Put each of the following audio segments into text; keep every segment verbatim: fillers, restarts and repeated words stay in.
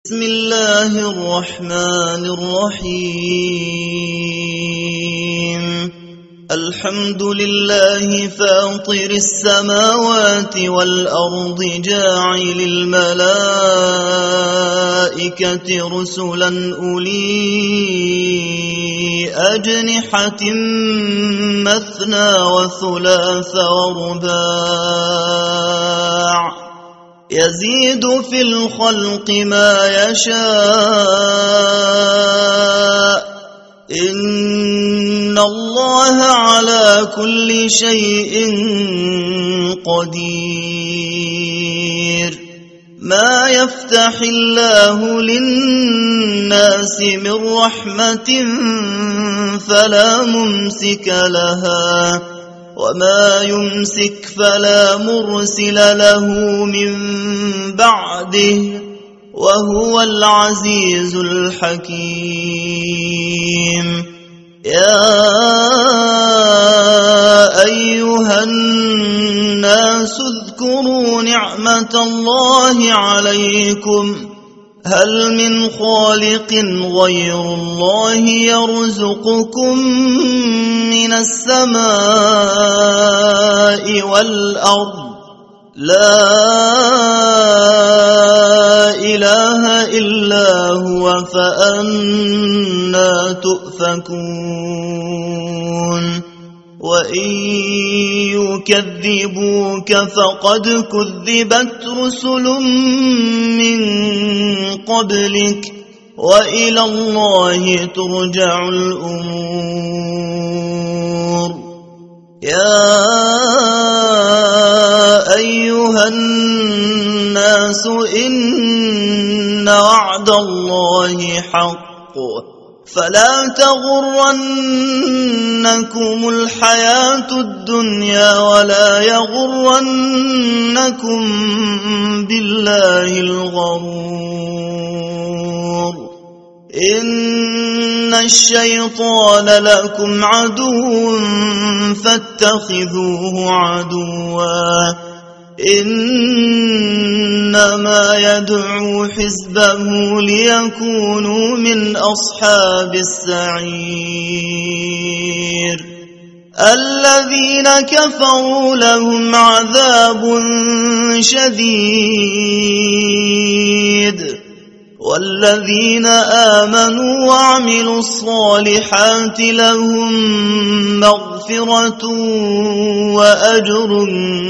بسم الله الرحمن الرحيم الحمد لله فاطر السماوات والأرض جاعل الملائكة رسلا أولي أجنحة مثنى وثلاث ورباع يزيد في الخلق ما يشاء إن الله على كل شيء قدير ما يفتح الله للناس من رحمة فلا ممسك لها وما يمسك فلا مرسل له من بعده وهو العزيز الحكيم يا أيها الناس اذكروا نعمة الله عليكم هل من خالق غير الله يرزقكم من السماء والأرض لا إله إلا هو فأنى تؤفكون وإن يكذبوك فقد كذبت رسل من قبلك وإلى الله ترجع الأمور يا أيها الناس إن وعد الله حق فلا تغرنكم الحياة الدنيا ولا يغرنكم بالله الغرور إن الشيطان لكم عدو فاتخذوه عدوا إنما يدعو حزبه ليكونوا من أصحاب السعير الذين كفروا لهم عذاب شديد والذين آمنوا وعملوا الصالحات لهم مغفرة وأجر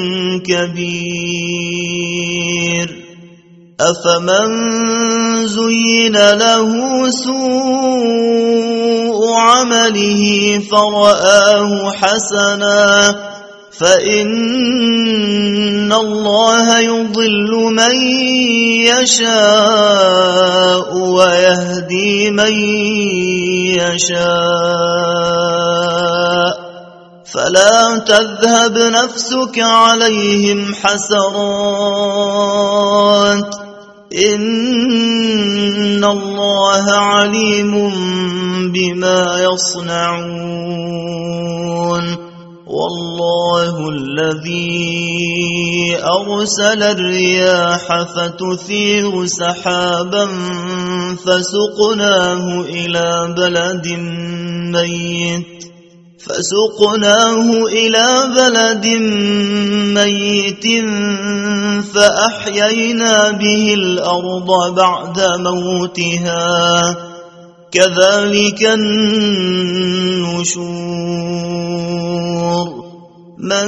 كبير أفمن زين له سوء عمله فرآه حسنا فإن الله يضل من يشاء ويهدي من يشاء فلا تذهب نفسك عليهم حسرات إن الله عليم بما يصنعون والله الذي أرسل الرياح فتثير سحابا فسقناه إلى بلد ميت فسقناه إلى بلد ميت فأحيينا به الأرض بعد موتها كذلك النشور من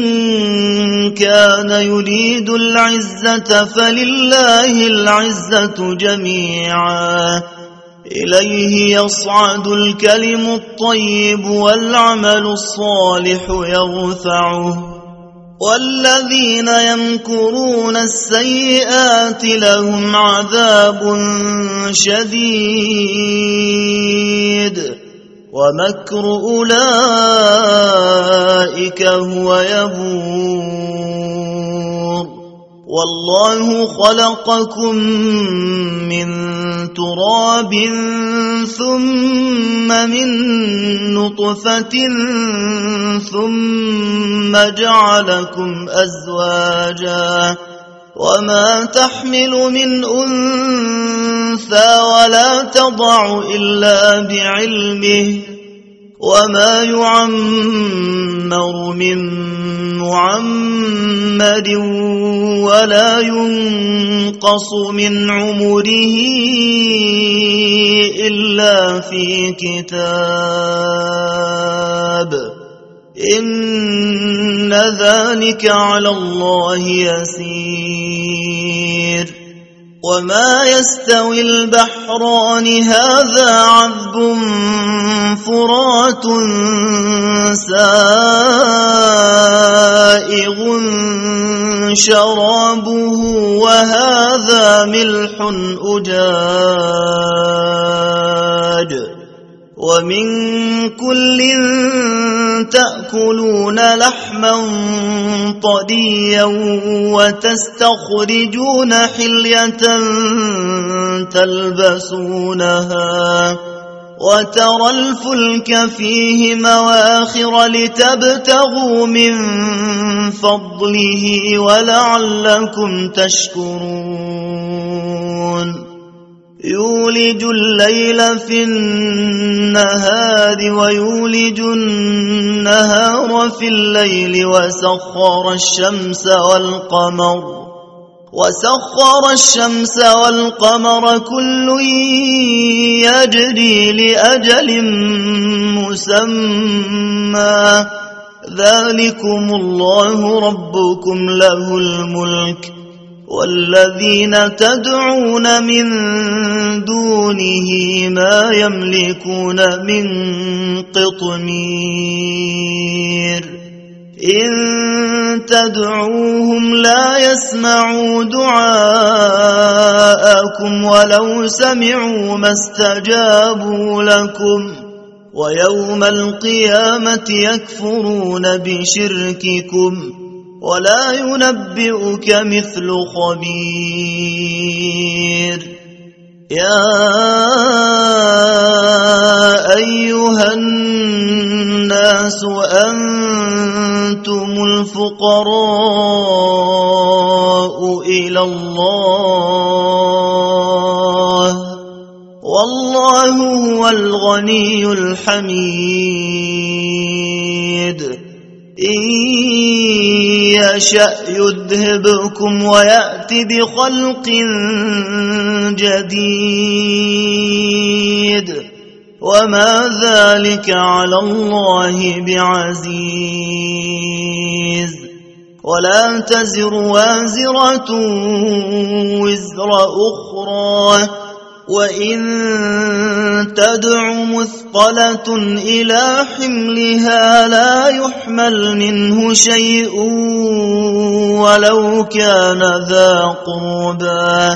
كان يريد العزة فلله العزة جميعا إليه يصعد الكلم الطيب والعمل الصالح يرفعه والذين يمكرون السيئات لهم عذاب شديد ومكر أولئك هو يبور والله خلقكم من تراب ثم من نطفة ثم جعلكم أزواجا وما تحمل من أنثى أنثى ولا تضع إلا بعلمه وما يعمر من معمر ولا ينقص من عمره إلا في كتاب إن ذلك على الله يسير وما يستوي البحران هذا عذب فرات سائغ شرابه وهذا ملح أجاج ومن كل تأكلون لحما طريا وتستخرجون حلية تلبسونها وترى الفلك فيه مواخر لتبتغوا من فضله ولعلكم تشكرون يولج الليل في النهار ويولج النهار في الليل وسخر الشمس والقمر وسخر الشمس والقمر كل يجري لأجل مسمى ذلكم الله ربكم له الملك والذين تدعون من دونه ما يملكون من قطمير إن تدعوهم لا يسمعوا دعاءكم ولو سمعوا ما استجابوا لكم ويوم القيامة يكفرون بشرككم ولا ينبئك مثل خبير يا أيها الناس أنتم الفقراء إلى الله والله هو الغني الحميد إن يشأ يذهبكم ويأتي بخلق جديد وما ذلك على الله بعزيز ولا تزر وازرة وزر أخرى وإن تدع مثقلة إلى حملها لا يحمل منه شيء ولو كان ذا قربى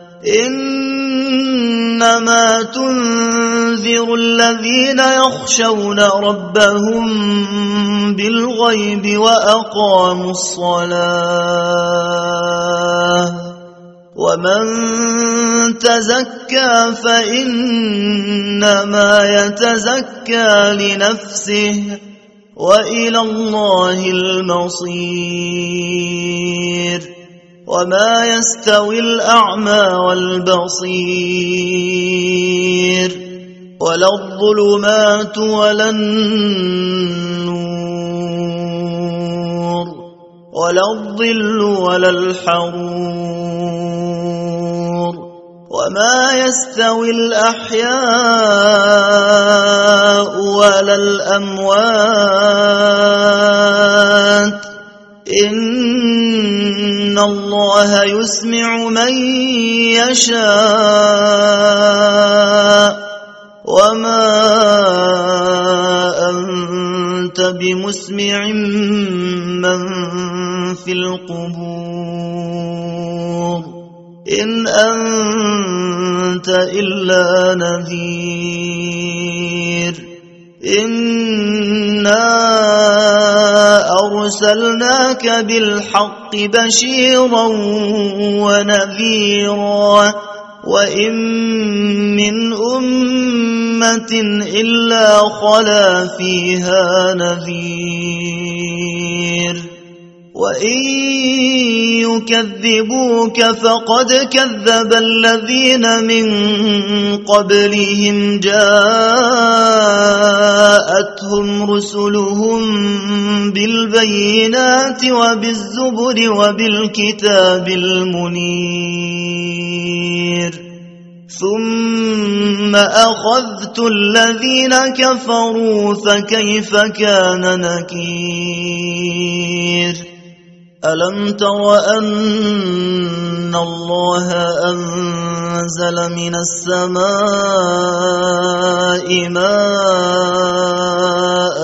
إنما تنذر الذين يخشون ربهم بالغيب وأقاموا الصلاة ومن تزكى فإنما يتزكى لنفسه وإلى الله المصير وما يستوي الأعمى والبصير ولا الظلمات ولا النور ولا الظل ولا الحرور وما يستوي الأحياء ولا الأموات إن الله يسمع من يشاء وما أنت بمسمع من في القبور إن أنت إلا نذير إنا أرسلناك بالحق بشيرا ونذيرا وإن من أمة إلا خلا فيها نذير وإن يكذبوك فقد كذب الذين من قبلهم جاءتهم رسلهم بالبينات وبالزبر وبالكتاب المنير ثم أخذت الذين كفروا فكيف كان نكير ألم تر أن الله أنزل من السماء ماء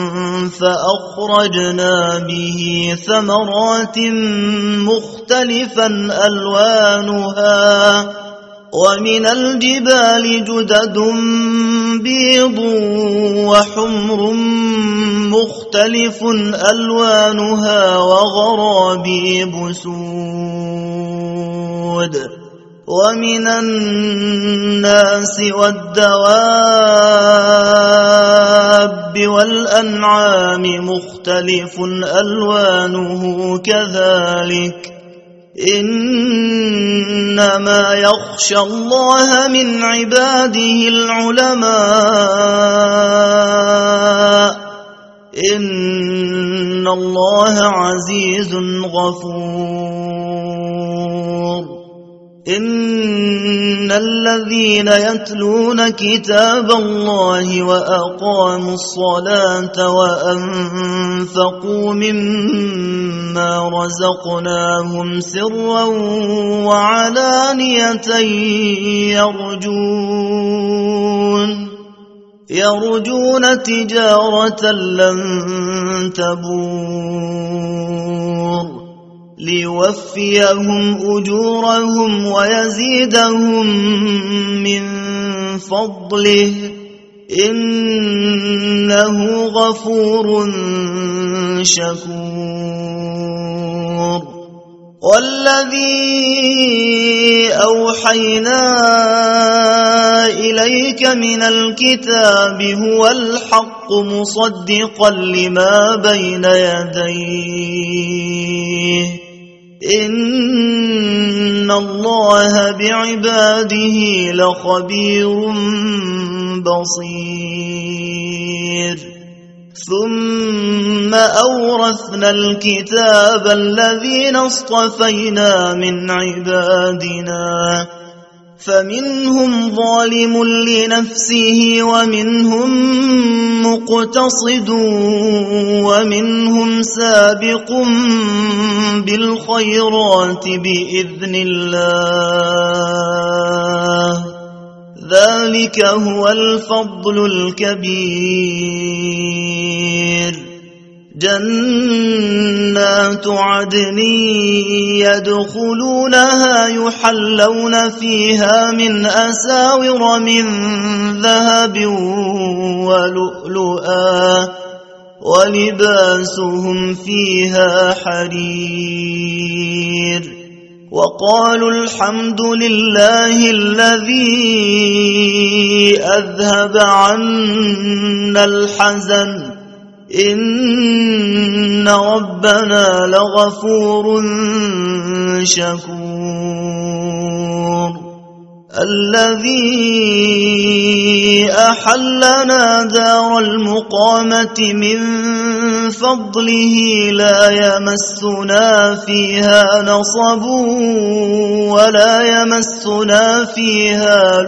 فأخرجنا به ثمرات مختلفا ألوانها ومن الجبال جدد بيض وحمر مختلف ألوانها وغرابيب سود ومن الناس والدواب والأنعام مختلف ألوانه كذلك إنما يخشى الله من عباده العلماء إن الله عزيز غفور إن الذين يتلون كتاب الله وأقاموا الصلاة وأنفقوا مما رزقناهم سرا وعلانية يرجون يرجون تجارة لن تبور ليوفيهم أجورهم ويزيدهم من فضله إنه غفور شكور والذي أوحينا إليك من الكتاب هو الحق مصدقا لما بين يديه إن الله بعباده لخبير بصير ثم أورثنا الكتاب الذين اصطفينا من عبادنا فمنهم ظالم لنفسه ومنهم مقتصد ومنهم سابق بالخيرات بإذن الله ذلك هو الفضل الكبير جنات عدن يدخلونها يحلون فيها من أساور من ذهب ولؤلؤا ولباسهم فيها حرير وقالوا الحمد لله الذي أذهب عنا الحزن إن ربنا لغفور شكور الذي أحلنا دار المقامة من فضله لا يمسنا فيها نصب ولا يمسنا فيها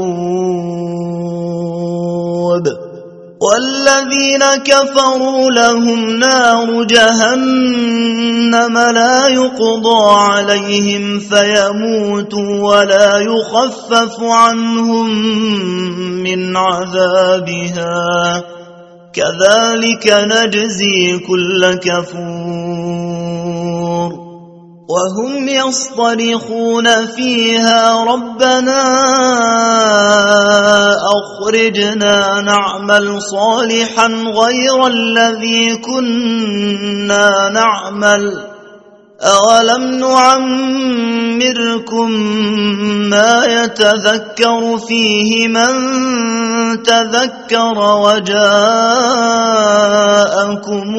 لغوب والذين كفروا لهم نار جهنم لا يقضى عليهم فيموتوا ولا يخفف عنهم من عذابها كذلك نجزي كل كفور وهم يصطرخون فيها ربنا أخرجنا نعمل صالحا غير الذي كنا نعمل أولم نعمركم ما يتذكر فيه من تذكر وجاءكم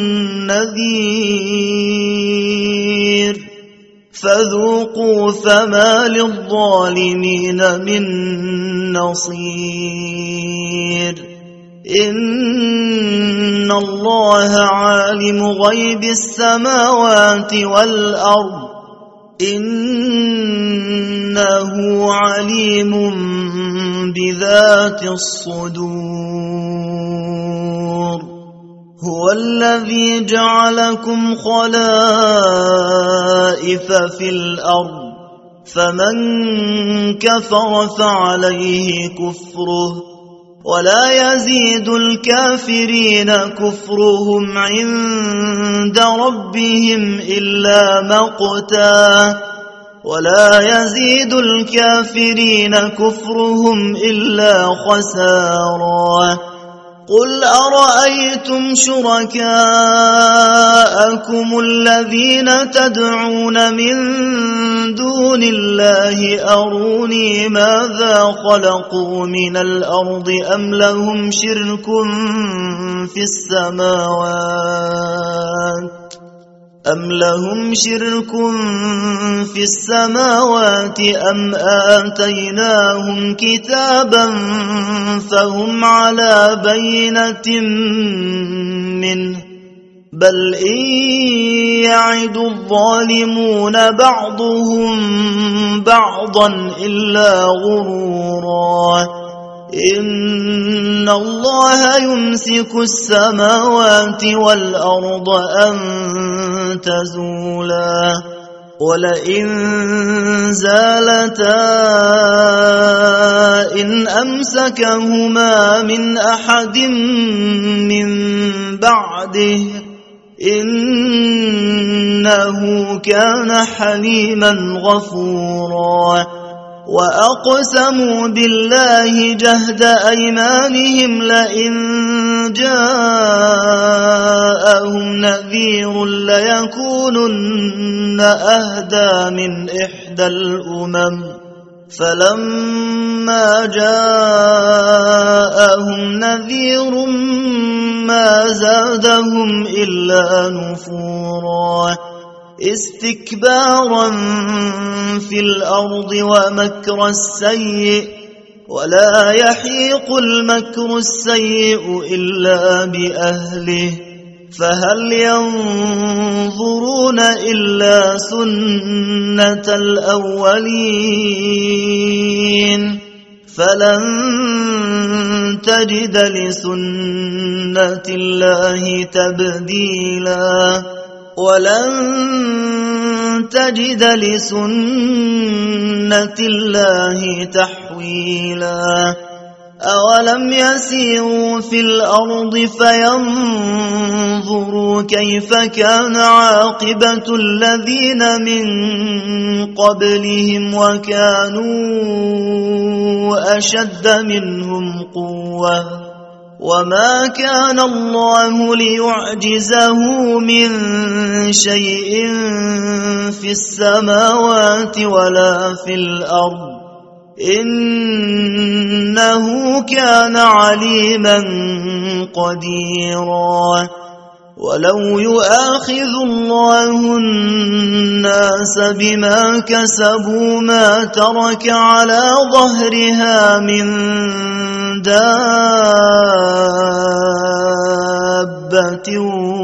النذير فذوقوا فما للظالمين من نصير إن الله عالم غيب السماوات والأرض إنه عليم بذات الصدور هو الذي جعلكم خلائف في الأرض فمن كفر فعليه كفره ولا يزيد الكافرين كفرهم عند ربهم إلا مقتا ولا يزيد الكافرين كفرهم إلا خسارا قل أرأيتم شركاءكم الذين تدعون من دون الله أروني ماذا خلقوا من الأرض أم لهم شرك في السماوات أم لهم شرك في السماوات أم آتيناهم كتابا فهم على بينة منه بل إن يعد الظالمون بعضهم بعضا إلا غرورا إن الله يمسك السماوات والأرض أن تزولا ولئن زالتا إن أمسكهما من أحد من بعده إنه كان حليما غفورا وأقسموا بالله جهد أيمانهم لئن جاءهم نذير ليكونن أهدى من إحدى الأمم فلما جاءهم نذير ما زادهم إلا نفورا استكبارا في الأرض ومكر السيء ولا يحيق المكر السيء إلا بأهله فهل ينظرون إلا سنة الأولين فلن تجد لسنة الله تبديلا ولن تجد لسنة الله تحويلا أولم يسيروا في الأرض فينظروا كيف كان عاقبة الذين من قبلهم وكانوا أشد منهم قوة وما كان الله ليعجزه من شيء في السماوات ولا في الأرض إنه كان عليما قديرا ولو يؤاخذ الله الناس بما كسبوا ما ترك على ظهرها من دابة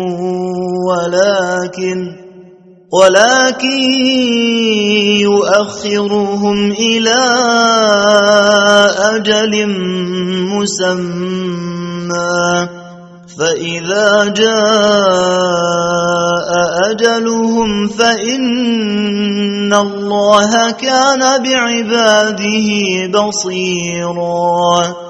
ولكن ولكن يؤخرهم إلى أجل مسمى فإذا جاء أجلهم فإن الله كان بعباده بصيرا